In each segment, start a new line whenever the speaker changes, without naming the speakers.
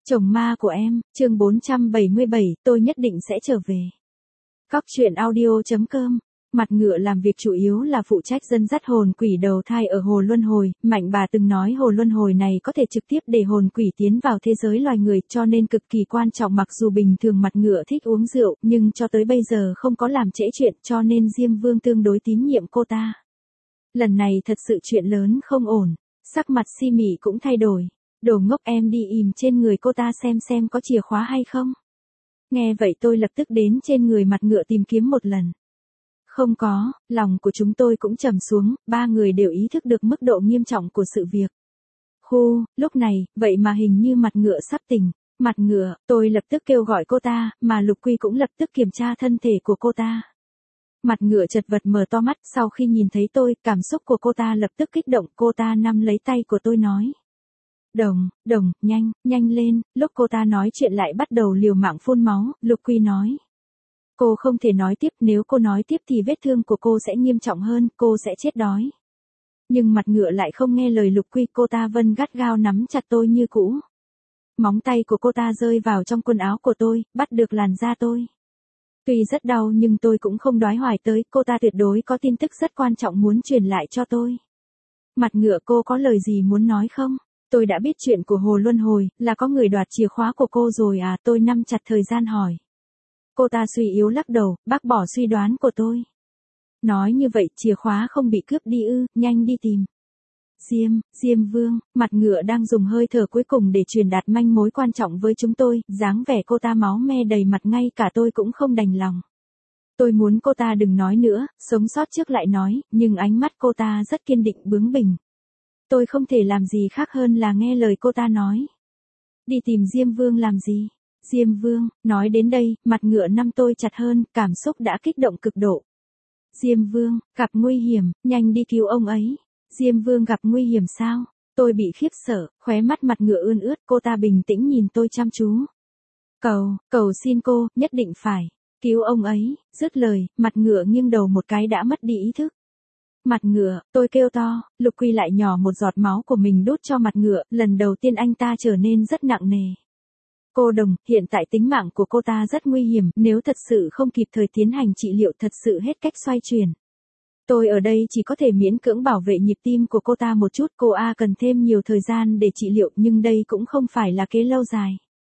Chồng ma của em, chương 477, tôi nhất định sẽ trở về. Cóc truyện audio.com. Mặt ngựa làm việc chủ yếu là phụ trách dẫn dắt hồn quỷ đầu thai ở hồ luân hồi, Mạnh bà từng nói hồ luân hồi này có thể trực tiếp để hồn quỷ tiến vào thế giới loài người, cho nên cực kỳ quan trọng. Mặc dù bình thường mặt ngựa thích uống rượu, nhưng cho tới bây giờ không có làm trễ chuyện, cho nên Diêm Vương tương đối tín nhiệm cô ta. Lần này thật sự chuyện lớn không ổn, sắc mặt Si Mị cũng thay đổi. Đồ ngốc, em đi ìm trên người cô ta xem có chìa khóa hay không. Nghe vậy tôi lập tức đến trên người mặt ngựa tìm kiếm một lần. Không có, lòng của chúng tôi cũng trầm xuống, ba người đều ý thức được mức độ nghiêm trọng của sự việc. Lúc này, vậy mà hình như mặt ngựa sắp tỉnh. Mặt ngựa, tôi lập tức kêu gọi cô ta, mà Lục Quy cũng lập tức kiểm tra thân thể của cô ta. Mặt ngựa chật vật mở to mắt, sau khi nhìn thấy tôi, cảm xúc của cô ta lập tức kích động, cô ta nắm lấy tay của tôi nói. Đồng, nhanh lên, lúc cô ta nói chuyện lại bắt đầu liều mạng phun máu, Lục Quy nói. Cô không thể nói tiếp, nếu cô nói tiếp thì vết thương của cô sẽ nghiêm trọng hơn, cô sẽ chết đói. Nhưng mặt ngựa lại không nghe lời Lục Quy, cô ta vẫn gắt gao nắm chặt tôi như cũ. Móng tay của cô ta rơi vào trong quần áo của tôi, bắt được làn da tôi. Tuy rất đau nhưng tôi cũng không đoái hoài tới, cô ta tuyệt đối có tin tức rất quan trọng muốn truyền lại cho tôi. Mặt ngựa, cô có lời gì muốn nói không? Tôi đã biết chuyện của hồ luân hồi, là có người đoạt chìa khóa của cô rồi à, tôi nắm chặt thời gian hỏi. Cô ta suy yếu lắc đầu, bác bỏ suy đoán của tôi. Nói như vậy, chìa khóa không bị cướp đi ư, nhanh đi tìm. Diêm Vương, mặt ngựa đang dùng hơi thở cuối cùng để truyền đạt manh mối quan trọng với chúng tôi, dáng vẻ cô ta máu me đầy mặt, ngay cả tôi cũng không đành lòng. Tôi muốn cô ta đừng nói nữa, sống sót trước lại nói, nhưng ánh mắt cô ta rất kiên định bướng bỉnh. Tôi không thể làm gì khác hơn là nghe lời cô ta nói. Đi tìm Diêm Vương làm gì? Diêm Vương, nói đến đây, mặt ngựa nắm tôi chặt hơn, cảm xúc đã kích động cực độ. Diêm Vương, gặp nguy hiểm, nhanh đi cứu ông ấy. Diêm Vương gặp nguy hiểm sao? Tôi bị khiếp sợ, khóe mắt mặt ngựa ươn ướt, cô ta bình tĩnh nhìn tôi chăm chú. Cầu xin cô, nhất định phải cứu ông ấy. Dứt lời, mặt ngựa nghiêng đầu một cái đã mất đi ý thức. Mặt ngựa, tôi kêu to, Lục Quy lại nhỏ một giọt máu của mình đút cho mặt ngựa, lần đầu tiên anh ta trở nên rất nặng nề. Cô Đồng, hiện tại tính mạng của cô ta rất nguy hiểm, nếu thật sự không kịp thời tiến hành trị liệu thật sự hết cách xoay chuyển. Tôi ở đây chỉ có thể miễn cưỡng bảo vệ nhịp tim của cô ta một chút, cô cần thêm nhiều thời gian để trị liệu, nhưng đây cũng không phải là kế lâu dài.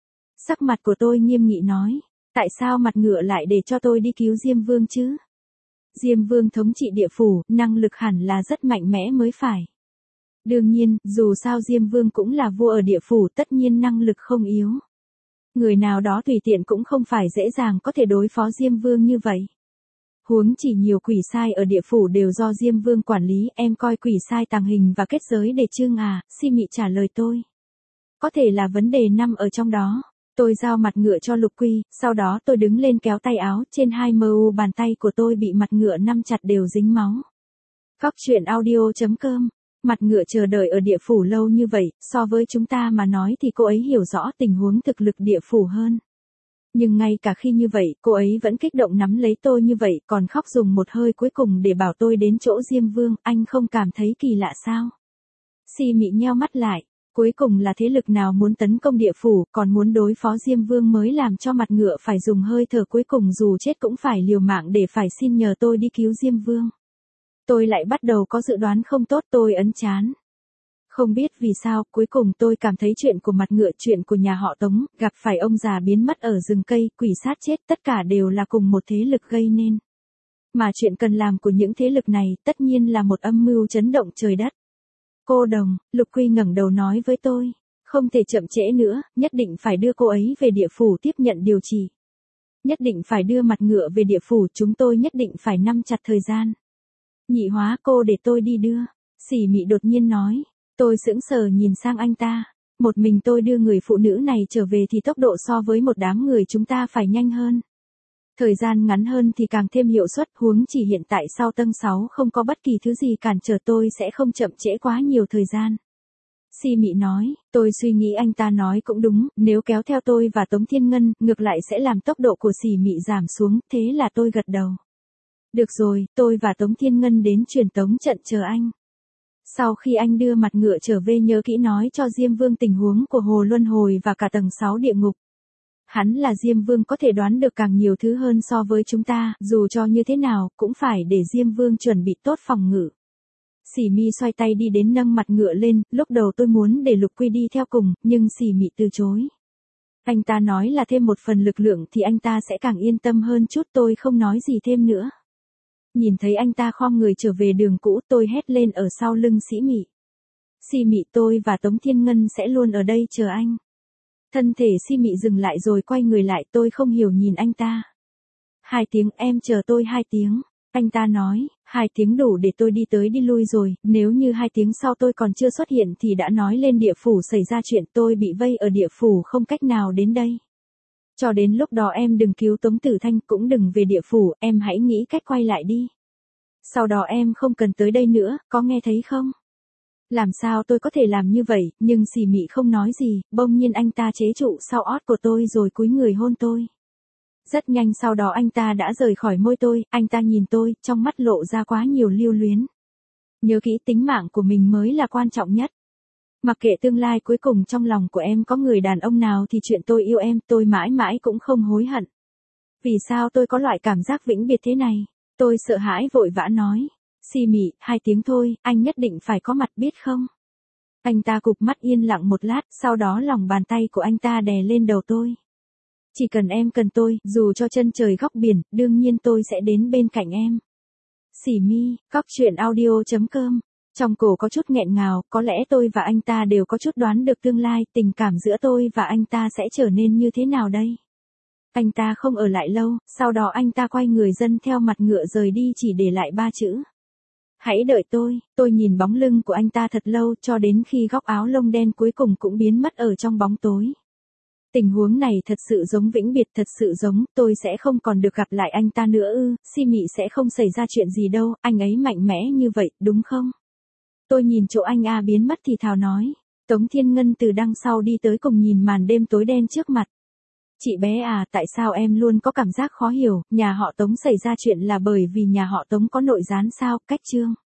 Sắc mặt của tôi nghiêm nghị nói, tại sao mặt ngựa lại để cho tôi đi cứu Diêm Vương chứ? Diêm Vương thống trị địa phủ, năng lực hẳn là rất mạnh mẽ mới phải. Đương nhiên, dù sao Diêm Vương cũng là vua ở địa phủ, tất nhiên năng lực không yếu. Người nào đó tùy tiện cũng không phải dễ dàng có thể đối phó Diêm Vương như vậy. Huống chỉ nhiều quỷ sai ở địa phủ đều do Diêm Vương quản lý, em coi quỷ sai tàng hình và kết giới để trưng à, Si Mị trả lời tôi. Có thể là vấn đề nằm ở trong đó. Tôi giao mặt ngựa cho Lục Quy, sau đó tôi đứng lên kéo tay áo, trên hai mu bàn tay của tôi bị mặt ngựa nắm chặt đều dính máu. Cóc truyện audio.com. Mặt ngựa chờ đợi ở địa phủ lâu như vậy, so với chúng ta mà nói thì cô ấy hiểu rõ tình huống thực lực địa phủ hơn. Nhưng ngay cả khi như vậy, cô ấy vẫn kích động nắm lấy tôi như vậy, còn khóc dùng một hơi cuối cùng để bảo tôi đến chỗ Diêm Vương, anh không cảm thấy kỳ lạ sao? Si Mị nheo mắt lại. Cuối cùng là thế lực nào muốn tấn công địa phủ, còn muốn đối phó Diêm Vương mới làm cho mặt ngựa phải dùng hơi thở cuối cùng, dù chết cũng phải liều mạng để phải xin nhờ tôi đi cứu Diêm Vương. Tôi lại bắt đầu có dự đoán không tốt, tôi ấn chán. Không biết vì sao, cuối cùng tôi cảm thấy chuyện của mặt ngựa, chuyện của nhà họ Tống, gặp phải ông già biến mất ở rừng cây, quỷ sát chết, tất cả đều là cùng một thế lực gây nên. Mà chuyện cần làm của những thế lực này, tất nhiên là một âm mưu chấn động trời đất. Cô Đồng, Lục Quy ngẩng đầu nói với tôi, không thể chậm trễ nữa, nhất định phải đưa cô ấy về địa phủ tiếp nhận điều trị. Nhất định phải đưa mặt ngựa về địa phủ, chúng tôi nhất định phải nắm chặt thời gian. Nhị hóa, cô để tôi đi đưa. Si Mị đột nhiên nói, tôi sững sờ nhìn sang anh ta. Một mình tôi đưa người phụ nữ này trở về thì tốc độ so với một đám người chúng ta phải nhanh hơn. Thời gian ngắn hơn thì càng thêm hiệu suất, huống chỉ hiện tại sau tầng 6 không có bất kỳ thứ gì cản trở, tôi sẽ không chậm trễ quá nhiều thời gian. Si Mị nói, tôi suy nghĩ anh ta nói cũng đúng, nếu kéo theo tôi và Tống Thiên Ngân, ngược lại sẽ làm tốc độ của Si Mị giảm xuống, thế là tôi gật đầu. Được rồi, tôi và Tống Thiên Ngân đến truyền tống trận chờ anh. Sau khi anh đưa mặt ngựa trở về nhớ kỹ nói cho Diêm Vương tình huống của hồ luân hồi và cả tầng 6 địa ngục. Hắn là Diêm Vương có thể đoán được càng nhiều thứ hơn so với chúng ta, dù cho như thế nào, cũng phải để Diêm Vương chuẩn bị tốt phòng ngự. Sỉ Mi xoay tay đi đến nâng mặt ngựa lên, lúc đầu tôi muốn để Lục Quy đi theo cùng, nhưng Sỉ Mị từ chối. Anh ta nói là thêm một phần lực lượng thì anh ta sẽ càng yên tâm hơn chút, tôi không nói gì thêm nữa. Nhìn thấy anh ta khom người trở về đường cũ, tôi hét lên ở sau lưng Sỉ Mị. Sỉ Mị, tôi và Tống Thiên Ngân sẽ luôn ở đây chờ anh. Thân thể Sỉ Mị dừng lại rồi quay người lại, tôi không hiểu nhìn anh ta. 2 tiếng, em chờ tôi 2 tiếng. Anh ta nói, 2 tiếng đủ để tôi đi tới đi lui rồi, nếu như 2 tiếng sau tôi còn chưa xuất hiện thì đã nói lên địa phủ xảy ra chuyện, tôi bị vây ở địa phủ không cách nào đến đây. Cho đến lúc đó em đừng cứu Tống Tử Thanh, cũng đừng về địa phủ, em hãy nghĩ cách quay lại đi. Sau đó em không cần tới đây nữa, có nghe thấy không? Làm sao tôi có thể làm như vậy, nhưng Sỉ Mị không nói gì, bỗng nhiên anh ta chế trụ sau ót của tôi rồi cúi người hôn tôi. Rất nhanh sau đó anh ta đã rời khỏi môi tôi, anh ta nhìn tôi, trong mắt lộ ra quá nhiều lưu luyến. Nhớ kỹ tính mạng của mình mới là quan trọng nhất. Mặc kệ tương lai cuối cùng trong lòng của em có người đàn ông nào thì chuyện tôi yêu em, tôi mãi mãi cũng không hối hận. Vì sao tôi có loại cảm giác vĩnh biệt thế này? Tôi sợ hãi vội vã nói. Sỉ Mị, 2 tiếng thôi, anh nhất định phải có mặt biết không? Anh ta cụp mắt yên lặng một lát, sau đó lòng bàn tay của anh ta đè lên đầu tôi. Chỉ cần em cần tôi, dù cho chân trời góc biển, đương nhiên tôi sẽ đến bên cạnh em. Sỉ Mi, coctruyện.audio.com. Trong cổ có chút nghẹn ngào, có lẽ tôi và anh ta đều có chút đoán được tương lai, tình cảm giữa tôi và anh ta sẽ trở nên như thế nào đây? Anh ta không ở lại lâu, sau đó anh ta quay người dẫn theo mặt ngựa rời đi chỉ để lại 3 chữ. Hãy đợi tôi nhìn bóng lưng của anh ta thật lâu cho đến khi góc áo lông đen cuối cùng cũng biến mất ở trong bóng tối. Tình huống này thật sự giống vĩnh biệt, thật sự giống, tôi sẽ không còn được gặp lại anh ta nữa ư, Sỉ Mị sẽ không xảy ra chuyện gì đâu, anh ấy mạnh mẽ như vậy, đúng không? Tôi nhìn chỗ anh biến mất thì thào nói. Tống Thiên Ngân từ đằng sau đi tới cùng nhìn màn đêm tối đen trước mặt. Chị bé tại sao em luôn có cảm giác khó hiểu, nhà họ Tống xảy ra chuyện là bởi vì nhà họ Tống có nội gián sao, cách chương.